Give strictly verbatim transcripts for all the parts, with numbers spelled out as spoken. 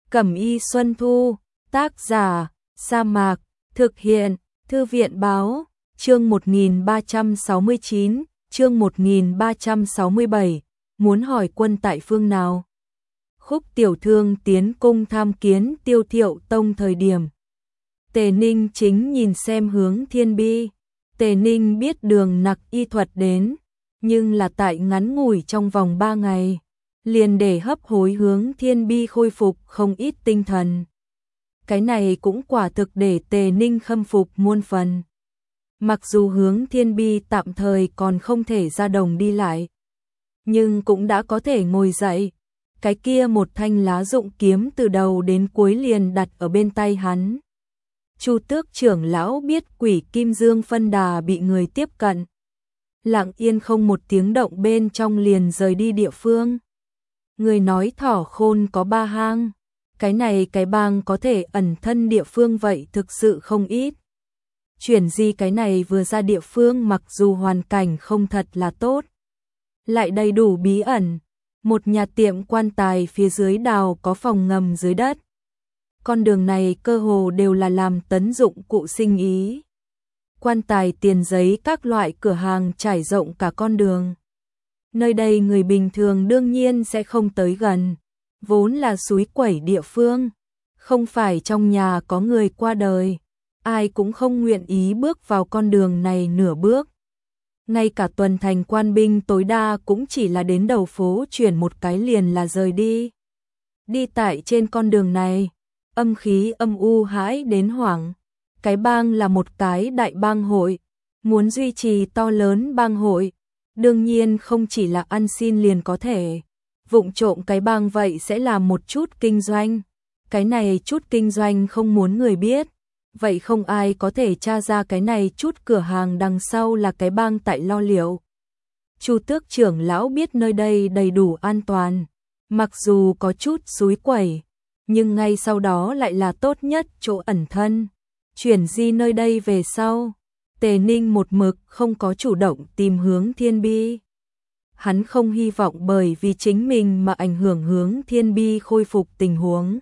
Cẩm y Xuân Thu, tác giả, Sa Mạc, thực hiện, Thư viện báo, chương một nghìn ba trăm sáu mươi chín, chương một nghìn ba trăm sáu mươi bảy, muốn hỏi quân tại phương nào? Khúc Tiểu Thương tiến cung tham kiến Tiêu Thiệu Tông thời điểm. Tề Ninh chính nhìn xem Hướng Thiên Bi. Tề Ninh biết Đường Nặc y thuật đến, nhưng là tại ngắn ngủi trong vòng ba ngày, liền để hấp hối Hướng Thiên Bi khôi phục không ít tinh thần. Cái này cũng quả thực để Tề Ninh khâm phục muôn phần. Mặc dù Hướng Thiên Bi tạm thời còn không thể ra đồng đi lại, nhưng cũng đã có thể ngồi dậy. Cái kia một thanh lá dụng kiếm từ đầu đến cuối liền đặt ở bên tay hắn. Chu Tước trưởng lão biết Quỷ Kim Dương phân đà bị người tiếp cận, lặng yên không một tiếng động bên trong liền rời đi địa phương. Người nói thỏ khôn có ba hang, cái này cái bang có thể ẩn thân địa phương vậy thực sự không ít. Chuyển di cái này vừa ra địa phương mặc dù hoàn cảnh không thật là tốt, lại đầy đủ bí ẩn. Một nhà tiệm quan tài phía dưới đào có phòng ngầm dưới đất. Con đường này cơ hồ đều là làm tấn dụng cụ sinh ý. Quan tài, tiền giấy, các loại cửa hàng trải rộng cả con đường. Nơi đây người bình thường đương nhiên sẽ không tới gần, vốn là suối quẩy địa phương, không phải trong nhà có người qua đời, ai cũng không nguyện ý bước vào con đường này nửa bước. Ngay cả tuần thành quan binh tối đa cũng chỉ là đến đầu phố chuyển một cái liền là rời đi. Đi tại trên con đường này, âm khí âm u hãi đến hoảng. Cái bang là một cái đại bang hội, muốn duy trì to lớn bang hội, đương nhiên không chỉ là ăn xin liền có thể. Vụng trộm cái bang vậy sẽ làm một chút kinh doanh. Cái này chút kinh doanh không muốn người biết, vậy không ai có thể tra ra cái này chút cửa hàng đằng sau là cái bang tại lo liệu. Chu Tước trưởng lão biết nơi đây đầy đủ an toàn, mặc dù có chút suối quẩy, nhưng ngay sau đó lại là tốt nhất chỗ ẩn thân. Chuyển di nơi đây về sau, Tề Ninh một mực không có chủ động tìm Hướng Thiên Bi. Hắn không hy vọng bởi vì chính mình mà ảnh hưởng Hướng Thiên Bi khôi phục tình huống.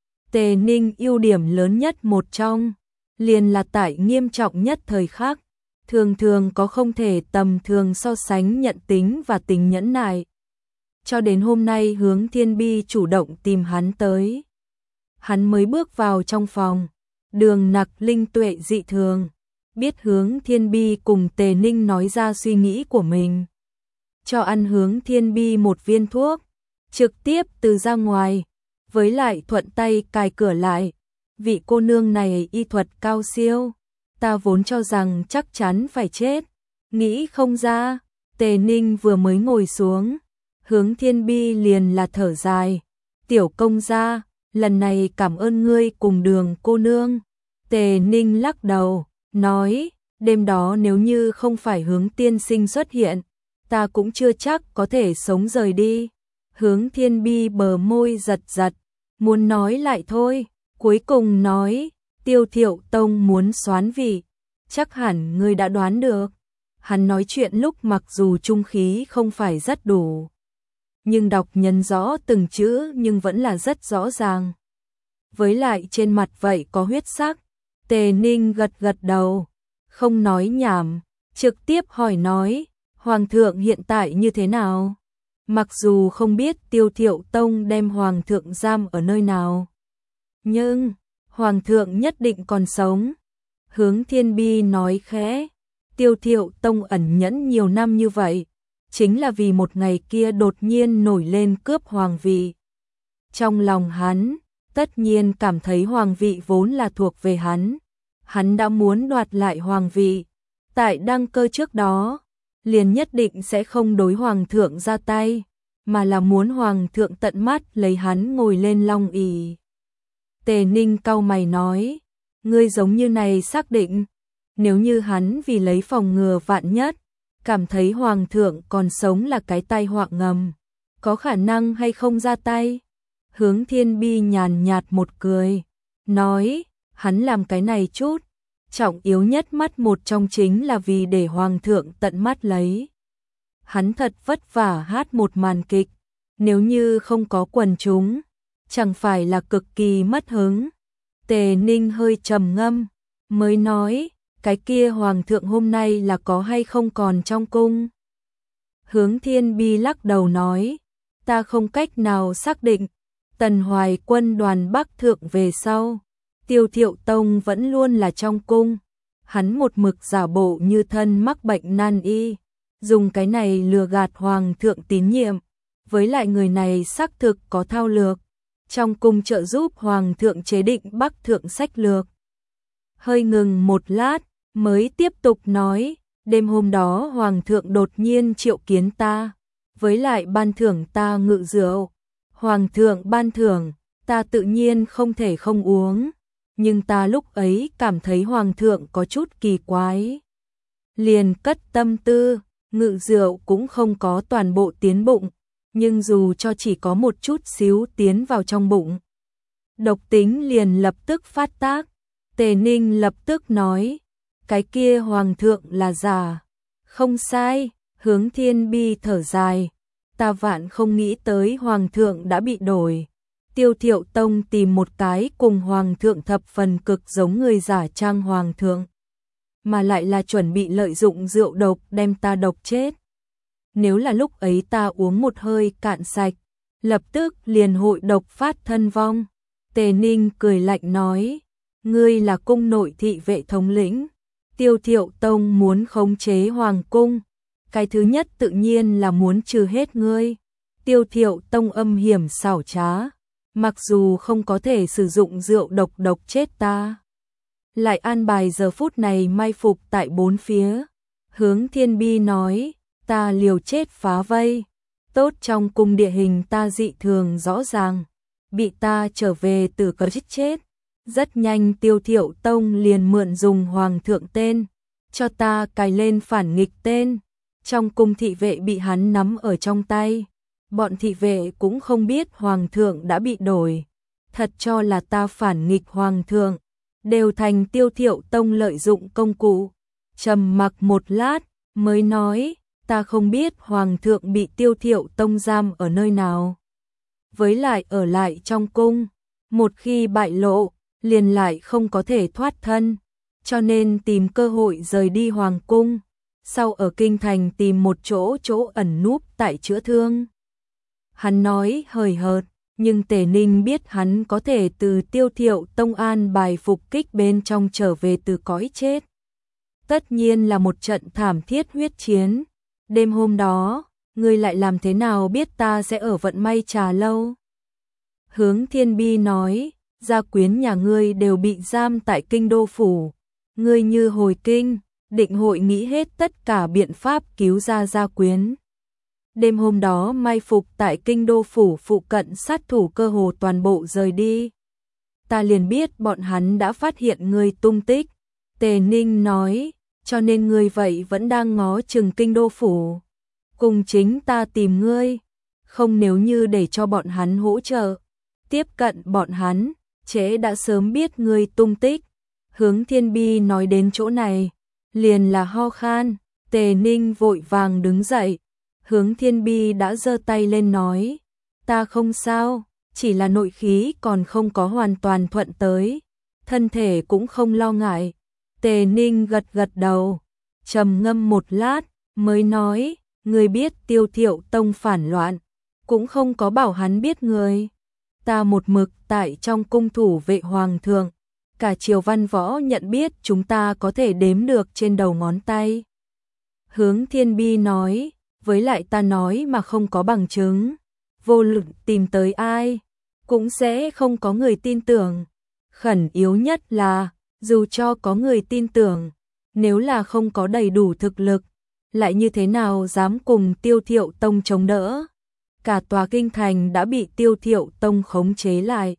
Tề Ninh ưu điểm lớn nhất một trong, liền là tại nghiêm trọng nhất thời khắc, thường thường có không thể tầm thường so sánh nhận tính và tính nhẫn nại. Cho đến hôm nay Hướng Thiên Bi chủ động tìm hắn tới. Hắn mới bước vào trong phòng, Đường Nặc linh tuệ dị thường, biết Hướng Thiên Bi cùng Tề Ninh nói ra suy nghĩ của mình. Cho ăn Hướng Thiên Bi một viên thuốc, trực tiếp từ ra ngoài, với lại thuận tay cài cửa lại. Vị cô nương này y thuật cao siêu, ta vốn cho rằng chắc chắn phải chết, nghĩ không ra. Tề Ninh vừa mới ngồi xuống, Hướng Thiên Bi liền là thở dài. Tiểu công gia, lần này cảm ơn ngươi cùng Đường cô nương. Tề Ninh lắc đầu, nói, đêm đó nếu như không phải Hướng tiên sinh xuất hiện, ta cũng chưa chắc có thể sống rời đi. Hướng Thiên Bi bờ môi giật giật, muốn nói lại thôi, cuối cùng nói, Tiêu Thiệu Tông muốn soán vị, chắc hẳn ngươi đã đoán được. Hắn nói chuyện lúc mặc dù trung khí không phải rất đủ, nhưng đọc nhân rõ từng chữ nhưng vẫn là rất rõ ràng. Với lại trên mặt vậy có huyết sắc. Tề Ninh gật gật đầu, không nói nhảm, trực tiếp hỏi nói, Hoàng thượng hiện tại như thế nào? Mặc dù không biết Tiêu Thiệu Tông đem Hoàng thượng giam ở nơi nào, nhưng Hoàng thượng nhất định còn sống. Hướng Thiên Bi nói khẽ, Tiêu Thiệu Tông ẩn nhẫn nhiều năm như vậy, chính là vì một ngày kia đột nhiên nổi lên cướp hoàng vị. Trong lòng hắn, tất nhiên cảm thấy hoàng vị vốn là thuộc về hắn. Hắn đã muốn đoạt lại hoàng vị. Tại đăng cơ trước đó, liền nhất định sẽ không đối hoàng thượng ra tay, mà là muốn hoàng thượng tận mắt lấy hắn ngồi lên long ỷ. Tề Ninh cau mày nói, ngươi giống như này xác định, nếu như hắn vì lấy phòng ngừa vạn nhất, cảm thấy hoàng thượng còn sống là cái tai họa ngầm, có khả năng hay không ra tay? Hướng Thiên Bi nhàn nhạt một cười, nói, hắn làm cái này chút, trọng yếu nhất mắt một trong chính là vì để hoàng thượng tận mắt lấy. Hắn thật vất vả hát một màn kịch, nếu như không có quần chúng, chẳng phải là cực kỳ mất hứng. Tề Ninh hơi trầm ngâm, mới nói, cái kia hoàng thượng hôm nay là có hay không còn trong cung? Hướng Thiên Bi lắc đầu nói, ta không cách nào xác định. Tần Hoài quân đoàn Bắc thượng về sau, Tiêu Thiệu Tông vẫn luôn là trong cung. Hắn một mực giả bộ như thân mắc bệnh nan y, dùng cái này lừa gạt hoàng thượng tín nhiệm. Với lại người này xác thực có thao lược, trong cung trợ giúp hoàng thượng chế định Bắc thượng sách lược. Hơi ngừng một lát, mới tiếp tục nói, đêm hôm đó hoàng thượng đột nhiên triệu kiến ta, với lại ban thưởng ta ngự rượu. Hoàng thượng ban thưởng, ta tự nhiên không thể không uống, nhưng ta lúc ấy cảm thấy hoàng thượng có chút kỳ quái. Liền cất tâm tư, ngự rượu cũng không có toàn bộ tiến bụng, nhưng dù cho chỉ có một chút xíu tiến vào trong bụng, độc tính liền lập tức phát tác. Tề Ninh lập tức nói, cái kia hoàng thượng là giả. Không sai, Hướng Thiên Bi thở dài, ta vạn không nghĩ tới hoàng thượng đã bị đổi. Tiêu Thiệu Tông tìm một cái cùng hoàng thượng thập phần cực giống người giả trang hoàng thượng, mà lại là chuẩn bị lợi dụng rượu độc đem ta độc chết. Nếu là lúc ấy ta uống một hơi cạn sạch, lập tức liền hội độc phát thân vong. Tề Ninh cười lạnh nói, ngươi là cung nội thị vệ thống lĩnh, Tiêu Thiệu Tông muốn khống chế hoàng cung, cái thứ nhất tự nhiên là muốn trừ hết ngươi. Tiêu Thiệu Tông âm hiểm xảo trá, mặc dù không có thể sử dụng rượu độc độc chết ta, lại an bài giờ phút này mai phục tại bốn phía. Hướng Thiên Bi nói, ta liều chết phá vây, tốt trong cung địa hình ta dị thường rõ ràng, bị ta trở về từ cờ chết chết. Rất nhanh Tiêu Thiệu Tông liền mượn dùng hoàng thượng tên, cho ta cài lên phản nghịch tên. Trong cung thị vệ bị hắn nắm ở trong tay, bọn thị vệ cũng không biết hoàng thượng đã bị đổi, thật cho là ta phản nghịch hoàng thượng, đều thành Tiêu Thiệu Tông lợi dụng công cụ. Trầm mặc một lát, mới nói, ta không biết hoàng thượng bị Tiêu Thiệu Tông giam ở nơi nào. Với lại ở lại trong cung, một khi bại lộ, liền lại không có thể thoát thân, cho nên tìm cơ hội rời đi hoàng cung, sau ở kinh thành tìm một chỗ chỗ ẩn núp tại chữa thương. Hắn nói hời hợt, nhưng Tề Ninh biết hắn có thể từ Tiêu Thiệu Tông an bài phục kích bên trong trở về từ cõi chết. Tất nhiên là một trận thảm thiết huyết chiến. Đêm hôm đó, ngươi lại làm thế nào biết ta sẽ ở vận may trà lâu? Hướng Thiên Bi nói, gia quyến nhà ngươi đều bị giam tại kinh đô phủ, ngươi như hồi kinh, định hội nghĩ hết tất cả biện pháp cứu ra gia quyến. Đêm hôm đó mai phục tại kinh đô phủ phụ cận sát thủ cơ hồ toàn bộ rời đi. Ta liền biết bọn hắn đã phát hiện ngươi tung tích. Tề Ninh nói, cho nên ngươi vậy vẫn đang ngó chừng kinh đô phủ. Cùng chính ta tìm ngươi, không nếu như để cho bọn hắn hỗ trợ, tiếp cận bọn hắn, trễ đã sớm biết ngươi tung tích. Hướng Thiên Bi nói đến chỗ này, liền là ho khan. Tề Ninh vội vàng đứng dậy. Hướng Thiên Bi đã giơ tay lên nói, ta không sao, chỉ là nội khí còn không có hoàn toàn thuận tới, thân thể cũng không lo ngại. Tề Ninh gật gật đầu, trầm ngâm một lát, mới nói, ngươi biết Tiêu Thiệu Tông phản loạn, cũng không có bảo hắn biết người. Ta một mực tại trong cung thủ vệ hoàng thượng, cả triều văn võ nhận biết chúng ta có thể đếm được trên đầu ngón tay. Hướng Thiên Bi nói, với lại ta nói mà không có bằng chứng, vô luận tìm tới ai, cũng sẽ không có người tin tưởng. Khẩn yếu nhất là, dù cho có người tin tưởng, nếu là không có đầy đủ thực lực, lại như thế nào dám cùng Tiêu Thiệu Tông chống đỡ. Cả tòa kinh thành đã bị Tiêu Thiệu Tông khống chế lại.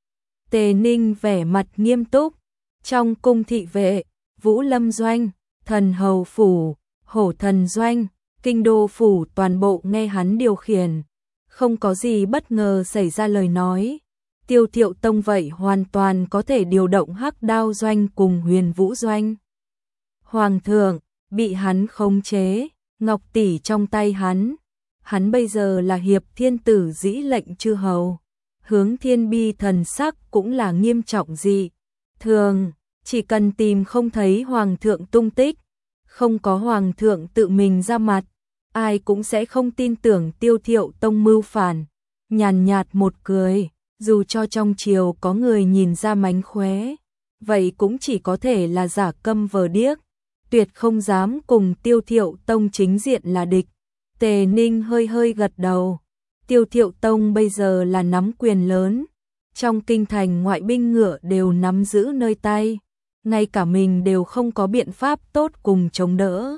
Tề Ninh vẻ mặt nghiêm túc, trong cung thị vệ, Vũ Lâm Doanh, Thần Hầu Phủ, Hổ Thần Doanh, Kinh Đô Phủ toàn bộ nghe hắn điều khiển, không có gì bất ngờ xảy ra lời nói. Tiêu Thiệu Tông vậy hoàn toàn có thể điều động Hắc Đao Doanh cùng Huyền Vũ Doanh. Hoàng thượng, bị hắn khống chế, ngọc tỷ trong tay hắn. Hắn bây giờ là hiệp thiên tử dĩ lệnh chư hầu, Hướng Thiên Bi thần sắc cũng là nghiêm trọng dị thường, chỉ cần tìm không thấy hoàng thượng tung tích, không có hoàng thượng tự mình ra mặt, ai cũng sẽ không tin tưởng Tiêu Thiệu Tông mưu phản. Nhàn nhạt một cười, dù cho trong triều có người nhìn ra mánh khóe, vậy cũng chỉ có thể là giả câm vờ điếc, tuyệt không dám cùng Tiêu Thiệu Tông chính diện là địch. Tề Ninh hơi hơi gật đầu. Tiêu Thiệu Tông bây giờ là nắm quyền lớn, trong kinh thành ngoại binh ngựa đều nắm giữ nơi tay, ngay cả mình đều không có biện pháp tốt cùng chống đỡ.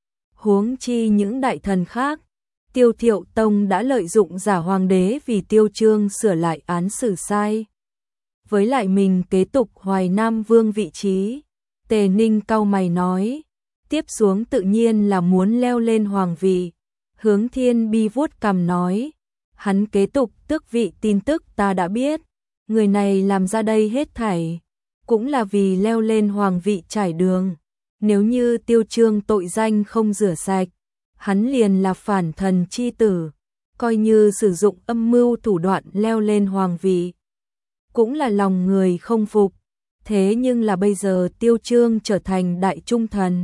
Huống chi những đại thần khác, Tiêu Thiệu Tông đã lợi dụng giả hoàng đế vì Tiêu Chương sửa lại án xử sai. Với lại mình kế tục Hoài Nam Vương vị trí, Tề Ninh cau mày nói, tiếp xuống tự nhiên là muốn leo lên hoàng vị. Hướng Thiên Bi vuốt cằm nói, hắn kế tục tước vị tin tức ta đã biết, người này làm ra đây hết thảy, cũng là vì leo lên hoàng vị trải đường. Nếu như Tiêu Chương tội danh không rửa sạch, hắn liền là phản thần chi tử, coi như sử dụng âm mưu thủ đoạn leo lên hoàng vị, cũng là lòng người không phục. Thế nhưng là bây giờ Tiêu Chương trở thành đại trung thần,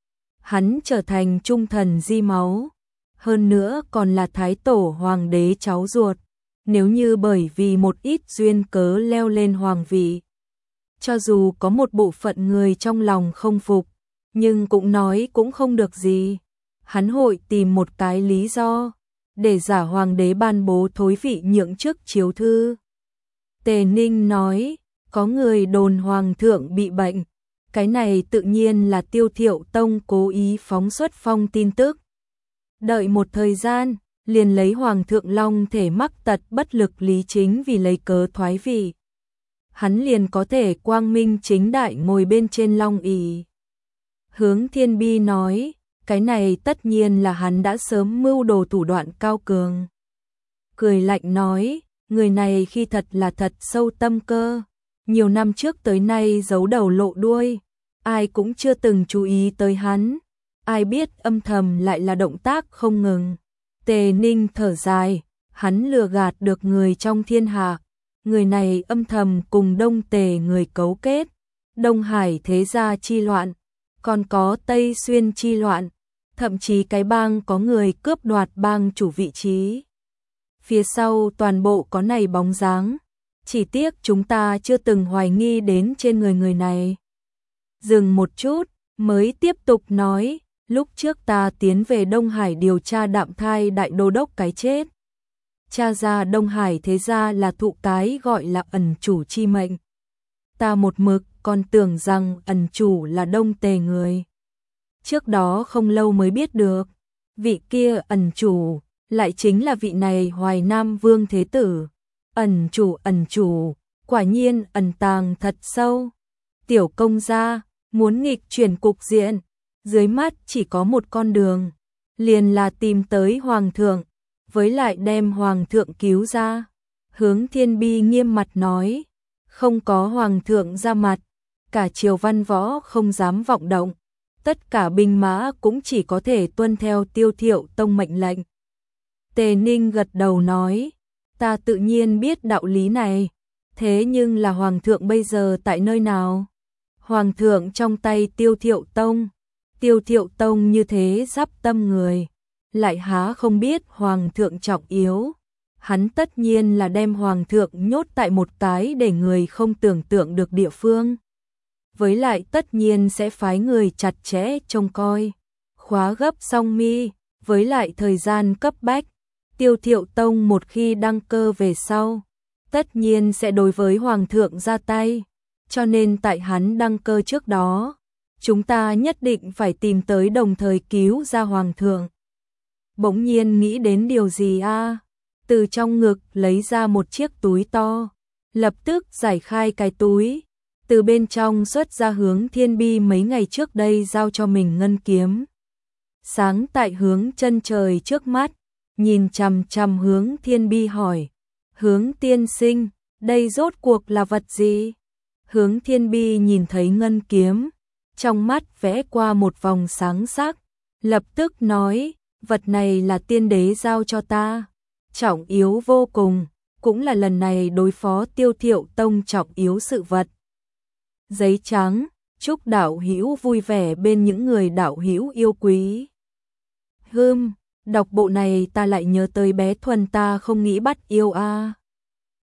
hắn trở thành trung thần di máu, hơn nữa còn là thái tổ hoàng đế cháu ruột, nếu như bởi vì một ít duyên cớ leo lên hoàng vị, cho dù có một bộ phận người trong lòng không phục, nhưng cũng nói cũng không được gì, hắn hội tìm một cái lý do để giả hoàng đế ban bố thối vị nhượng chức chiếu thư. Tề Ninh nói, có người đồn hoàng thượng bị bệnh, cái này tự nhiên là Tiêu Thiệu Tông cố ý phóng xuất phong tin tức. Đợi một thời gian, liền lấy hoàng thượng long thể mắc tật bất lực lý chính vì lấy cớ thoái vị, hắn liền có thể quang minh chính đại ngồi bên trên long ỷ. Hướng Thiên Bi nói, cái này tất nhiên là hắn đã sớm mưu đồ thủ đoạn cao cường. Cười lạnh nói, người này khi thật là thật sâu tâm cơ, nhiều năm trước tới nay giấu đầu lộ đuôi, ai cũng chưa từng chú ý tới hắn, ai biết âm thầm lại là động tác không ngừng. Tề Ninh thở dài, hắn lừa gạt được người trong thiên hạ, người này âm thầm cùng Đông Tề người cấu kết, Đông Hải thế gia chi loạn, còn có Tây Xuyên chi loạn, thậm chí cái bang có người cướp đoạt bang chủ vị trí. Phía sau toàn bộ có này bóng dáng, chỉ tiếc chúng ta chưa từng hoài nghi đến trên người người này. Dừng một chút, mới tiếp tục nói, lúc trước ta tiến về Đông Hải điều tra Đạm Thai đại đô đốc cái chết. Cha ra Đông Hải thế ra là thụ cái gọi là ẩn chủ chi mệnh. Ta một mực còn tưởng rằng ẩn chủ là Đông Tề người. Trước đó không lâu mới biết được, vị kia ẩn chủ lại chính là vị này Hoài Nam Vương Thế Tử. Ẩn chủ ẩn chủ, quả nhiên ẩn tàng thật sâu. Tiểu công gia, muốn nghịch chuyển cục diện, dưới mắt chỉ có một con đường, liền là tìm tới Hoàng thượng, với lại đem Hoàng thượng cứu ra. Hướng Thiên Bi nghiêm mặt nói, không có Hoàng thượng ra mặt, cả triều văn võ không dám vọng động, tất cả binh mã cũng chỉ có thể tuân theo Tiêu Thiệu Tông mệnh lệnh. Tề Ninh gật đầu nói, ta tự nhiên biết đạo lý này, thế nhưng là Hoàng thượng bây giờ tại nơi nào? Hoàng thượng trong tay Tiêu Thiệu Tông, Tiêu Thiệu Tông như thế giáp tâm người, lại há không biết Hoàng thượng trọng yếu. Hắn tất nhiên là đem Hoàng thượng nhốt tại một cái để người không tưởng tượng được địa phương. Với lại tất nhiên sẽ phái người chặt chẽ trông coi, khóa gấp song mi, với lại thời gian cấp bách. Tiêu Thiệu Tông một khi đăng cơ về sau, tất nhiên sẽ đối với Hoàng thượng ra tay, cho nên tại hắn đăng cơ trước đó, chúng ta nhất định phải tìm tới đồng thời cứu ra Hoàng thượng. Bỗng nhiên nghĩ đến điều gì a? À? Từ trong ngực lấy ra một chiếc túi to, lập tức giải khai cái túi, từ bên trong xuất ra Hướng Thiên Bi mấy ngày trước đây giao cho mình ngân kiếm. Sáng tại hướng chân trời trước mắt, nhìn chằm chằm Hướng Thiên Bi hỏi, Hướng tiên sinh, đây rốt cuộc là vật gì? Hướng Thiên Bi nhìn thấy ngân kiếm, trong mắt vẽ qua một vòng sáng sắc, lập tức nói, vật này là tiên đế giao cho ta, trọng yếu vô cùng, cũng là lần này đối phó Tiêu Thiệu Tông trọng yếu sự vật. Giấy trắng, chúc đạo hữu vui vẻ bên những người đạo hữu yêu quý. Hừm, đọc bộ này ta lại nhớ tới bé Thuần ta không nghĩ bắt yêu a.